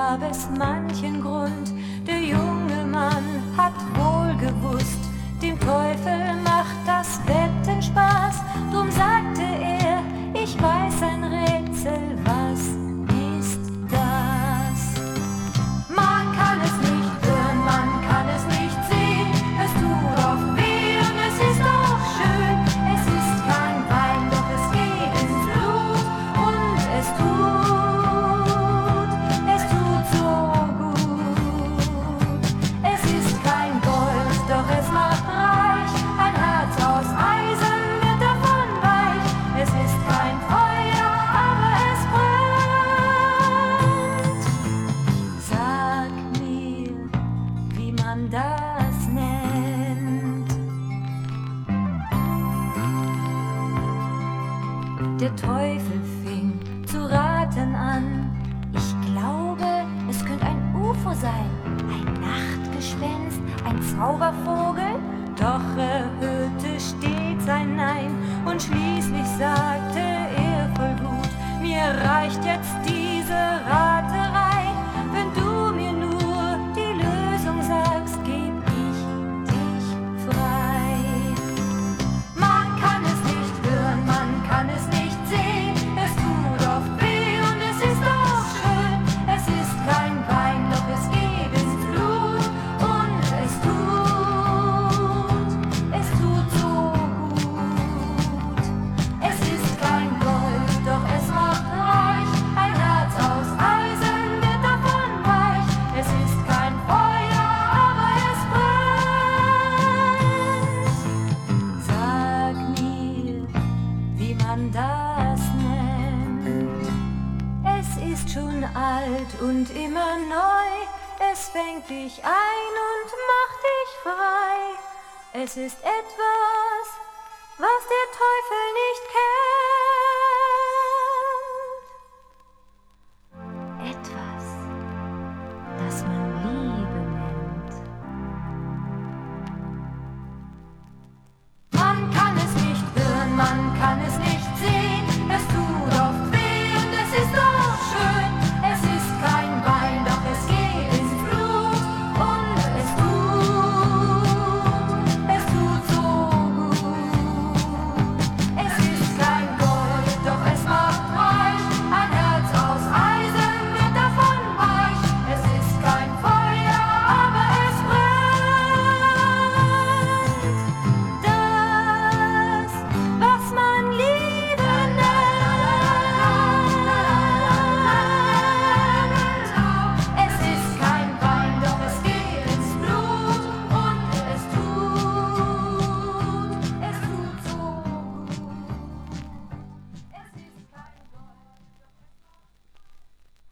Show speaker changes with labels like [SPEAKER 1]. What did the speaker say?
[SPEAKER 1] gab es manchen Grund. Der junge Mann hat wohl gewusst, dem Teufel macht das Wetten Spaß. Drum sagte er, ich weiß ein Rätsel, was ist das? Man kann es nicht hören, man kann es nicht sehen, es tut oft weh und es ist auch schön. Es ist kein Wein, doch es geht ins Blut und es tut so gut. Es ist kein Gold, doch es macht reich, ein Herz aus Eisen wird davon weich. Es ist kein Feuer, aber es brennt. Sag mir, wie man das nennt. Der Teufel fing zu raten an. Ich glaube, es könnte ein UFO sein, ein Nachtgespenst, ein Zaubervogel. Doch er hörte stets ein Nein und schließlich sagte er voll Wut: Mir reicht jetzt diese Raterei, wenn du mir nur die Lösung sagst, geb ich dich frei. Man kann es nicht hören, man kann es nicht sehen, es tut oft weh und es ist auch schön. Es ist kein Wein, doch es geht ins Blut und es tut so gut. Es ist kein Gold, doch es macht reich, ein Herz aus Eisen wird davon weich. Es ist kein Feuer, aber es brennt. Sag mir, wie man das nennt. Es ist schon alt und immer neu, es fängt dich ein und macht dich frei. Es ist etwas, was der Teufel nicht kennt.